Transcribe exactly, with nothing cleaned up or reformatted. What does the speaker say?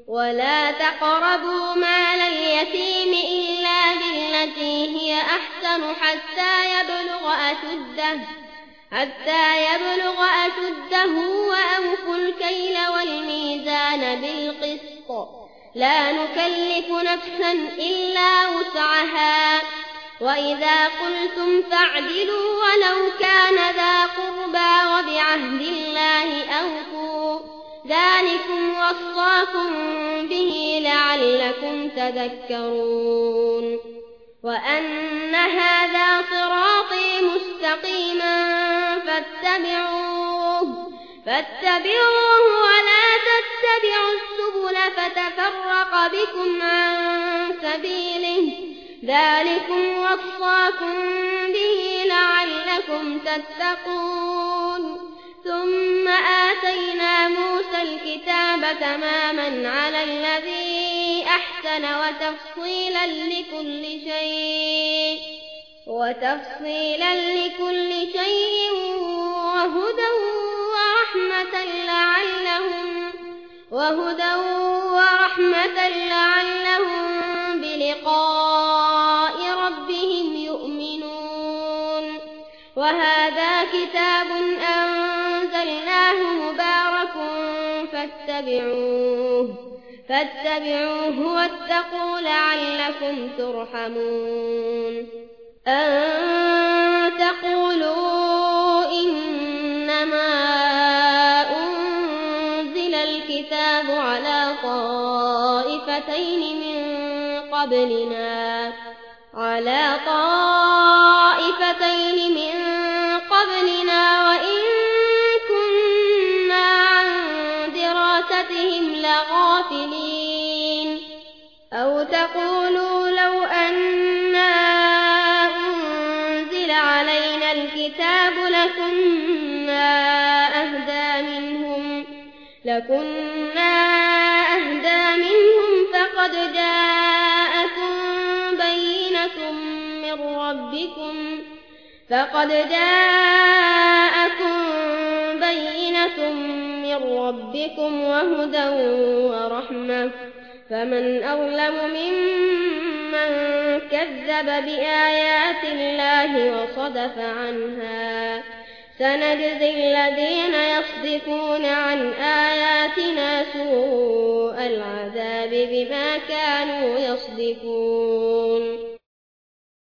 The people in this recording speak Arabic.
ولا تقربوا مال اليتيم إلا بالتي هي أحسن حتى يبلغ أشده حتى يبلغ أشده وأوفوا الكيل والميزان بالقسط لا نكلف نفسا إلا وسعها وإذا قلتم فاعدلوا ولو كان ذا قربى وبعهد الله أوفوا ذلكم وصاكم به لعلكم تذكرون وأن هذا صراطي مستقيما فاتبعوه فاتبعوه ولا تتبعوا السبل فتفرق بكم عن سبيله ذلكم وصاكم به لعلكم تتقون ثم آتينا موسى الكتاب تماما على الذي أحسن وتفصيلا لكل شيء وتفصيلا لكل شيء وهدى ورحمة لعلهم وهدى ورحمة لعلهم بلقاء ربهم يؤمنون وهذا كتاب أنزلناه مبارك فاتبعوه فاتبعوه واتقوا لعلكم ترحمون أن تقولوا إنما أنزل الكتاب على طائفتين من قبلنا على طائفتين من قبلنا وإن كنا عن دراستهم لغافلين أو تقولوا لو أنا أنزل علينا الكتاب لكنا أهدى منهم لكنا أهدى منهم فقد جاءكم بينة من ربكم فقد جاءكم بينة من ربكم وهدى ورحمة فمن أظلم ممن كذب بآيات الله وصدف عنها سنجزي الذين يصدفون عن آياتنا سوء العذاب بما كانوا يصدفون